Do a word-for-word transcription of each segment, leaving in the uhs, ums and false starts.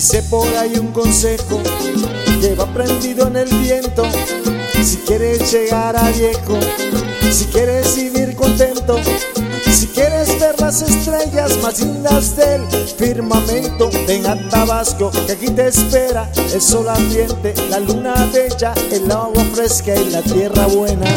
Dice por ahí un consejo que va prendido en el viento. Si quieres llegar a viejo, si quieres vivir contento, si quieres ver las estrellas más lindas del firmamento, ven a Tabasco que aquí te espera el sol ardiente, la luna bella, el agua fresca y la tierra buena.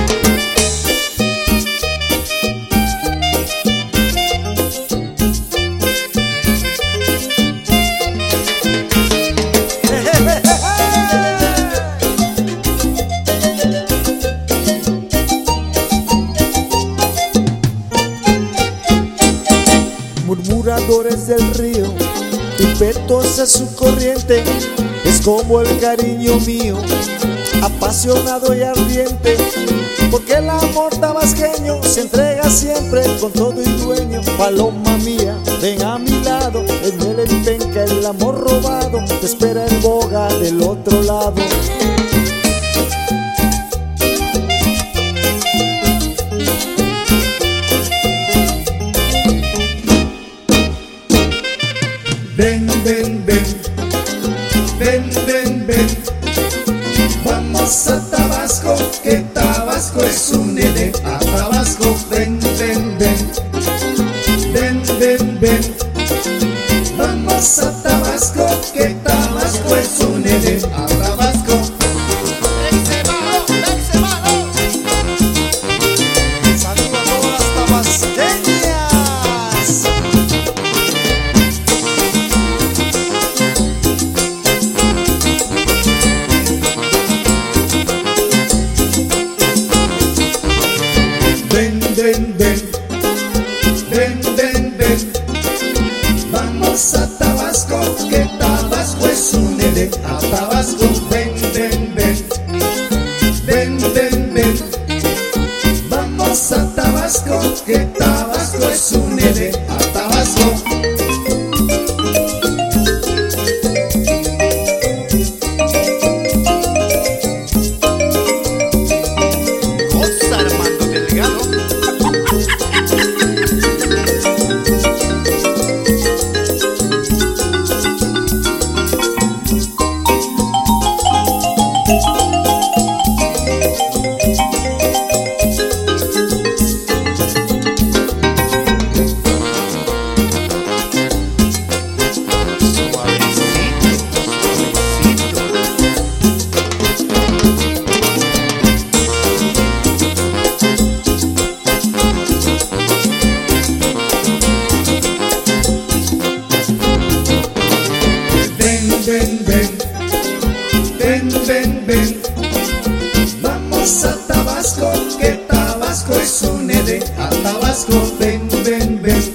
Murmuradores del río, impetuosa su corriente, es como el cariño mío, apasionado y ardiente, porque el amor tabasqueño se entrega siempre con todo y dueño. Paloma mía, ven a mi lado, en el empenca el amor robado, te espera el boga del otro lado. Ven, ven, ven, ven, ven, ven, vamos a Tabasco, que Tabasco es un nene. A Tabasco, ven, ven, ven, ven, ven, ven, vamos a Tabasco, que Tabasco es un nene. A Tabasco. Saludos a todas las tabasqueñas. Ven, ven, ven, ven, ven, ven, vamos a Tabasco, que Tabasco es un nene. A Tabasco, ven, ven, ven, ven, ven, ven, vamos a Tabasco, que Tabasco es un nene. A Tabasco. Cosa, Armando Delgado. Ven, ven, ven, ven, ven, vamos a Tabasco, que Tabasco es un nene. A Tabasco, ven, ven, ven,